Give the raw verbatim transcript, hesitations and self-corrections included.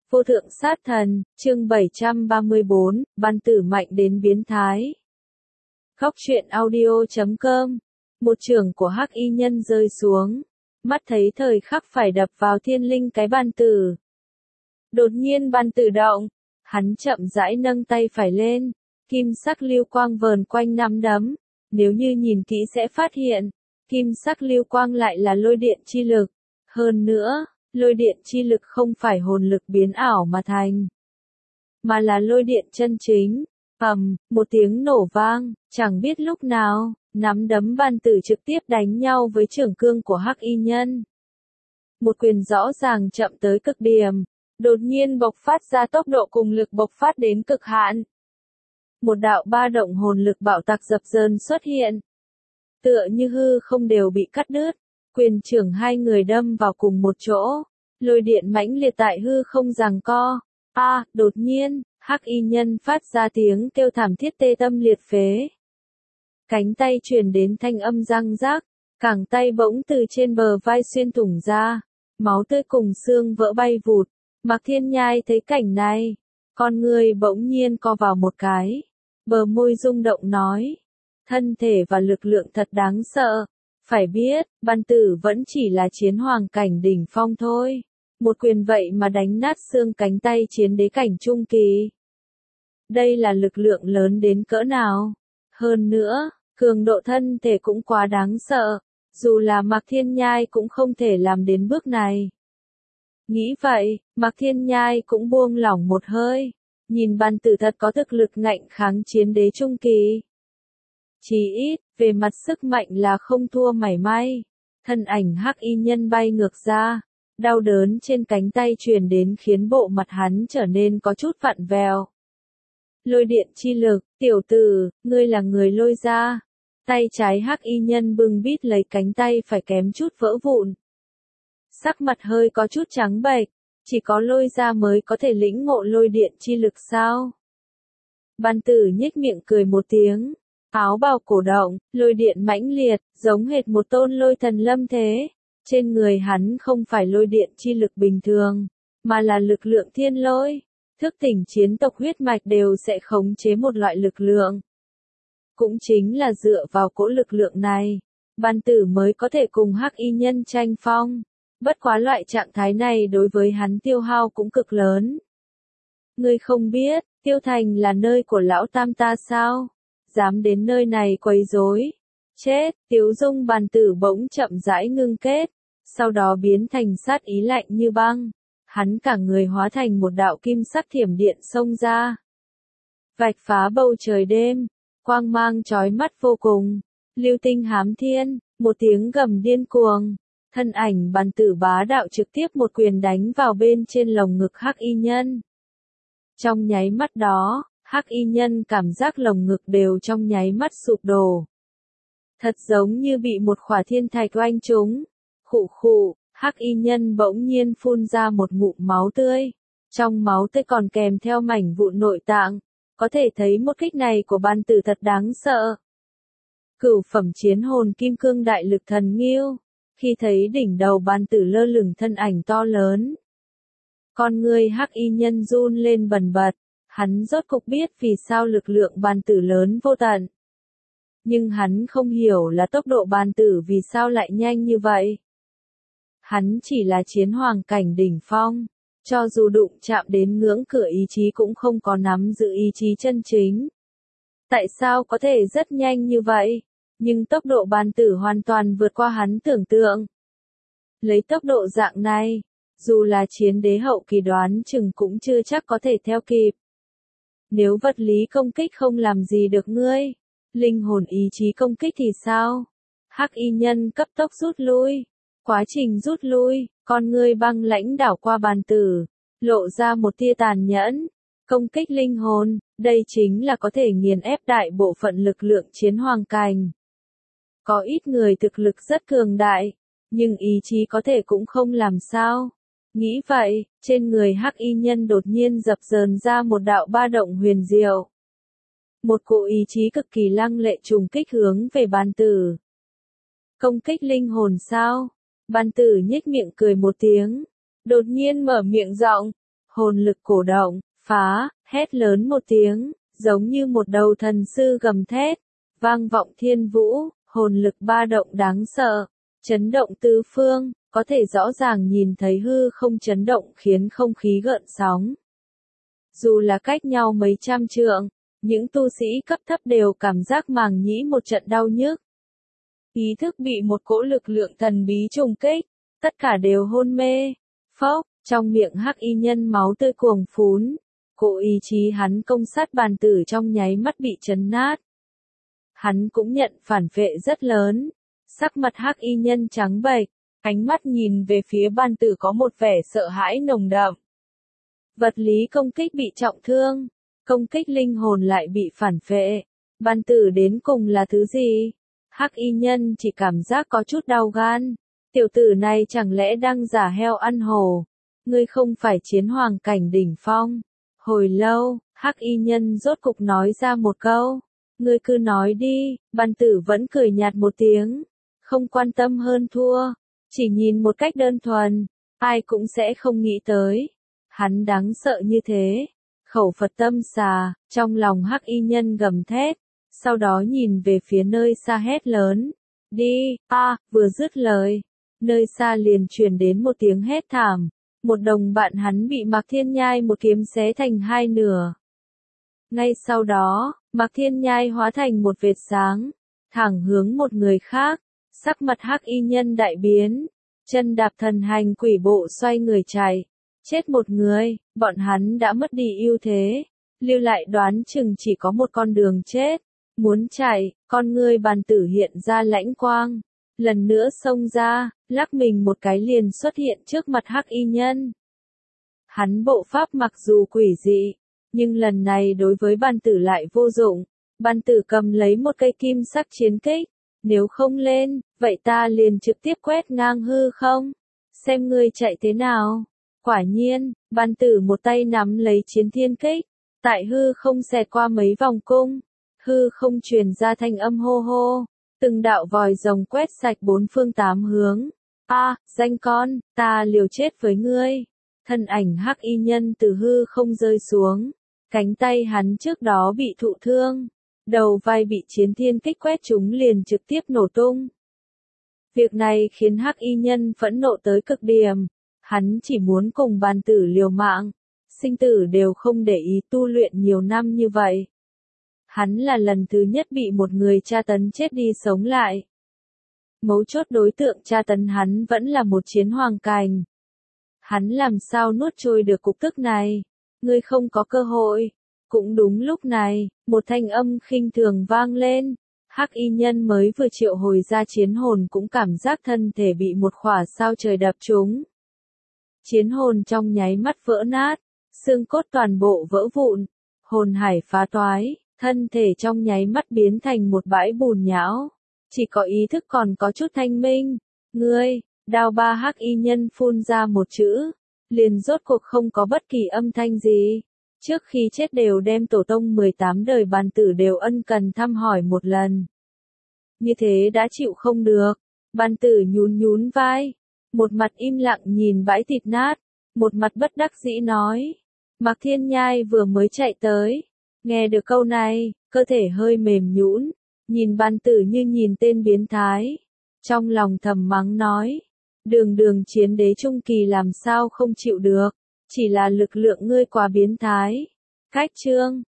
Vô thượng sát thần, chương bảy trăm ba mươi bốn, Ban Tử mạnh đến biến thái. Khóc chuyện audio chấm com. Một chưởng của Hắc Y Nhân rơi xuống, mắt thấy thời khắc phải đập vào thiên linh cái Ban Tử. Đột nhiên Ban Tử động, hắn chậm rãi nâng tay phải lên, kim sắc lưu quang vờn quanh nắm đấm, nếu như nhìn kỹ sẽ phát hiện, kim sắc lưu quang lại là lôi điện chi lực, hơn nữa, lôi điện chi lực không phải hồn lực biến ảo mà thành, mà là lôi điện chân chính. Ầm, một tiếng nổ vang, chẳng biết lúc nào, nắm đấm Ban Tử trực tiếp đánh nhau với chưởng cương của Hắc Y Nhân. Một quyền rõ ràng chậm tới cực điểm, đột nhiên bộc phát ra tốc độ cùng lực bộc phát đến cực hạn. Một đạo ba động hồn lực bạo tạc dập dờn xuất hiện, tựa như hư không đều bị cắt đứt, quyền trưởng hai người đâm vào cùng một chỗ, lôi điện mãnh liệt tại hư không giằng co. A, à, đột nhiên, Hắc Y Nhân phát ra tiếng kêu thảm thiết tê tâm liệt phế. Cánh tay truyền đến thanh âm răng rác, cẳng tay bỗng từ trên bờ vai xuyên thủng ra, máu tươi cùng xương vỡ bay vụt. Mạc Thiên Nhai thấy cảnh này, con người bỗng nhiên co vào một cái, bờ môi rung động nói, thân thể và lực lượng thật đáng sợ. Phải biết, Ban Tử vẫn chỉ là chiến hoàng cảnh đỉnh phong thôi. Một quyền vậy mà đánh nát xương cánh tay chiến đế cảnh trung kỳ. Đây là lực lượng lớn đến cỡ nào? Hơn nữa, cường độ thân thể cũng quá đáng sợ. Dù là Mạc Thiên Nhai cũng không thể làm đến bước này. Nghĩ vậy, Mạc Thiên Nhai cũng buông lỏng một hơi. Nhìn Ban Tử thật có thực lực ngạnh kháng chiến đế trung kỳ. Chỉ ít, về mặt sức mạnh là không thua mảy may. Thân ảnh Hắc Y Nhân bay ngược ra. Đau đớn trên cánh tay truyền đến khiến bộ mặt hắn trở nên có chút vặn vẹo. Lôi điện chi lực, tiểu tử, ngươi là người lôi ra. Tay trái Hắc Y Nhân bưng bít lấy cánh tay phải kém chút vỡ vụn. Sắc mặt hơi có chút trắng bệch, chỉ có lôi ra mới có thể lĩnh ngộ lôi điện chi lực sao? Ban Tử nhếch miệng cười một tiếng, áo bào cổ động, lôi điện mãnh liệt, giống hệt một tôn lôi thần lâm thế. Trên người hắn không phải lôi điện chi lực bình thường, mà là lực lượng thiên lôi. Thức tỉnh chiến tộc huyết mạch đều sẽ khống chế một loại lực lượng. Cũng chính là dựa vào cỗ lực lượng này, Ban Tử mới có thể cùng Hắc Y Nhân tranh phong. Bất quá loại trạng thái này đối với hắn tiêu hao cũng cực lớn. Ngươi không biết, Tiêu Thành là nơi của lão tam ta sao? Dám đến nơi này quấy rối. Chết, Tiếu Dung Ban Tử bỗng chậm rãi ngưng kết, sau đó biến thành sát ý lạnh như băng. Hắn cả người hóa thành một đạo kim sắc thiểm điện xông ra. Vạch phá bầu trời đêm, quang mang chói mắt vô cùng, lưu tinh hám thiên, một tiếng gầm điên cuồng. Thân ảnh Ban Tử bá đạo trực tiếp một quyền đánh vào bên trên lồng ngực Hắc Y Nhân. Trong nháy mắt đó, Hắc Y Nhân cảm giác lồng ngực đều trong nháy mắt sụp đổ. Thật giống như bị một khỏa thiên thạch oanh trúng. Khụ khụ, Hắc Y Nhân bỗng nhiên phun ra một ngụm máu tươi. Trong máu tươi còn kèm theo mảnh vụn nội tạng. Có thể thấy một kích này của Ban Tử thật đáng sợ. Cửu phẩm chiến hồn kim cương đại lực thần nghiêu. Khi thấy đỉnh đầu Ban Tử lơ lửng thân ảnh to lớn, con người Hắc Y Nhân run lên bần bật. Hắn rốt cục biết vì sao lực lượng Ban Tử lớn vô tận. Nhưng hắn không hiểu là tốc độ Ban Tử vì sao lại nhanh như vậy. Hắn chỉ là chiến hoàng cảnh đỉnh phong, cho dù đụng chạm đến ngưỡng cửa ý chí cũng không có nắm giữ ý chí chân chính. Tại sao có thể rất nhanh như vậy? Nhưng tốc độ Ban Tử hoàn toàn vượt qua hắn tưởng tượng. Lấy tốc độ dạng này, dù là chiến đế hậu kỳ đoán chừng cũng chưa chắc có thể theo kịp. Nếu vật lý công kích không làm gì được ngươi, linh hồn ý chí công kích thì sao? Hắc Y Nhân cấp tốc rút lui. Quá trình rút lui, con ngươi băng lãnh đảo qua Ban Tử, lộ ra một tia tàn nhẫn. Công kích linh hồn, đây chính là có thể nghiền ép đại bộ phận lực lượng chiến hoàng cảnh. Có ít người thực lực rất cường đại, nhưng ý chí có thể cũng không làm sao. Nghĩ vậy, trên người Hắc Y Nhân đột nhiên dập dờn ra một đạo ba động huyền diệu. Một cỗ ý chí cực kỳ lăng lệ trùng kích hướng về Ban Tử. Công kích linh hồn sao? Ban Tử nhếch miệng cười một tiếng, đột nhiên mở miệng giọng, hồn lực cổ động, phá, hét lớn một tiếng, giống như một đầu thần sư gầm thét, vang vọng thiên vũ, hồn lực ba động đáng sợ, chấn động tứ phương, có thể rõ ràng nhìn thấy hư không chấn động khiến không khí gợn sóng. Dù là cách nhau mấy trăm trượng, những tu sĩ cấp thấp đều cảm giác màng nhĩ một trận đau nhức. Ý thức bị một cỗ lực lượng thần bí trùng kích, tất cả đều hôn mê. Phốc, trong miệng hắc y nhân máu tươi cuồng phún, cỗ ý chí hắn công sát bàn tử trong nháy mắt bị chấn nát. Hắn cũng nhận phản vệ rất lớn, sắc mặt hắc y nhân trắng bệch, ánh mắt nhìn về phía bàn tử có một vẻ sợ hãi nồng đậm. Vật lý công kích bị trọng thương, công kích linh hồn lại bị phản vệ. Bàn tử đến cùng là thứ gì? Hắc y nhân chỉ cảm giác có chút đau gan. Tiểu tử này chẳng lẽ đang giả heo ăn hổ? Ngươi không phải chiến hoàng cảnh đỉnh phong. Hồi lâu, hắc y nhân rốt cục nói ra một câu. Ngươi cứ nói đi, bàn tử vẫn cười nhạt một tiếng. Không quan tâm hơn thua. Chỉ nhìn một cách đơn thuần, ai cũng sẽ không nghĩ tới. Hắn đáng sợ như thế. Khẩu Phật tâm xà, trong lòng hắc y nhân gầm thét. Sau đó nhìn về phía nơi xa hét lớn. Đi, a à, vừa dứt lời. Nơi xa liền truyền đến một tiếng hét thảm. Một đồng bạn hắn bị Mạc Thiên Nhai một kiếm xé thành hai nửa. Ngay sau đó, Mạc Thiên Nhai hóa thành một vệt sáng, thẳng hướng một người khác. Sắc mặt hắc y nhân đại biến, chân đạp thần hành quỷ bộ xoay người chạy. Chết một người, bọn hắn đã mất đi ưu thế. Lưu lại đoán chừng chỉ có một con đường chết. Muốn chạy, con ngươi bàn tử hiện ra lãnh quang. Lần nữa xông ra, lắc mình một cái liền xuất hiện trước mặt hắc y nhân. Hắn bộ pháp mặc dù quỷ dị, nhưng lần này đối với bàn tử lại vô dụng. Bàn tử cầm lấy một cây kim sắc chiến kích. Nếu không lên, vậy ta liền trực tiếp quét ngang hư không? Xem ngươi chạy thế nào? Quả nhiên, bàn tử một tay nắm lấy chiến thiên kích. Tại hư không xẹt qua mấy vòng cung. Hư không truyền ra thanh âm hô hô. Từng đạo vòi rồng quét sạch bốn phương tám hướng. A, à, danh con, ta liều chết với ngươi. Thân ảnh hắc y nhân từ hư không rơi xuống. Cánh tay hắn trước đó bị thụ thương. Đầu vai bị chiến thiên kích quét chúng liền trực tiếp nổ tung. Việc này khiến hắc y nhân phẫn nộ tới cực điểm. Hắn chỉ muốn cùng bàn tử liều mạng. Sinh tử đều không để ý tu luyện nhiều năm như vậy. Hắn là lần thứ nhất bị một người tra tấn chết đi sống lại. Mấu chốt đối tượng tra tấn hắn vẫn là một chiến hoàng cảnh. Hắn làm sao nuốt trôi được cục tức này? Ngươi không có cơ hội. Cũng đúng lúc này, một thanh âm khinh thường vang lên. Hắc y nhân mới vừa triệu hồi ra chiến hồn cũng cảm giác thân thể bị một khỏa sao trời đập trúng. Chiến hồn trong nháy mắt vỡ nát, xương cốt toàn bộ vỡ vụn, hồn hải phá toái, thân thể trong nháy mắt biến thành một bãi bùn nhão. Chỉ có ý thức còn có chút thanh minh. Ngươi, đao ba hắc y nhân phun ra một chữ, liền rốt cuộc không có bất kỳ âm thanh gì. Trước khi chết đều đem tổ tông mười tám đời bàn tử đều ân cần thăm hỏi một lần. Như thế đã chịu không được. Bàn tử nhún nhún vai. Một mặt im lặng nhìn bãi thịt nát. Một mặt bất đắc dĩ nói. Mạc Thiên Nhai vừa mới chạy tới. Nghe được câu này, cơ thể hơi mềm nhũn. Nhìn bàn tử như nhìn tên biến thái. Trong lòng thầm mắng nói. Đường đường chiến đế trung kỳ làm sao không chịu được. Chỉ là lực lượng ngươi quá biến thái. Cách chương.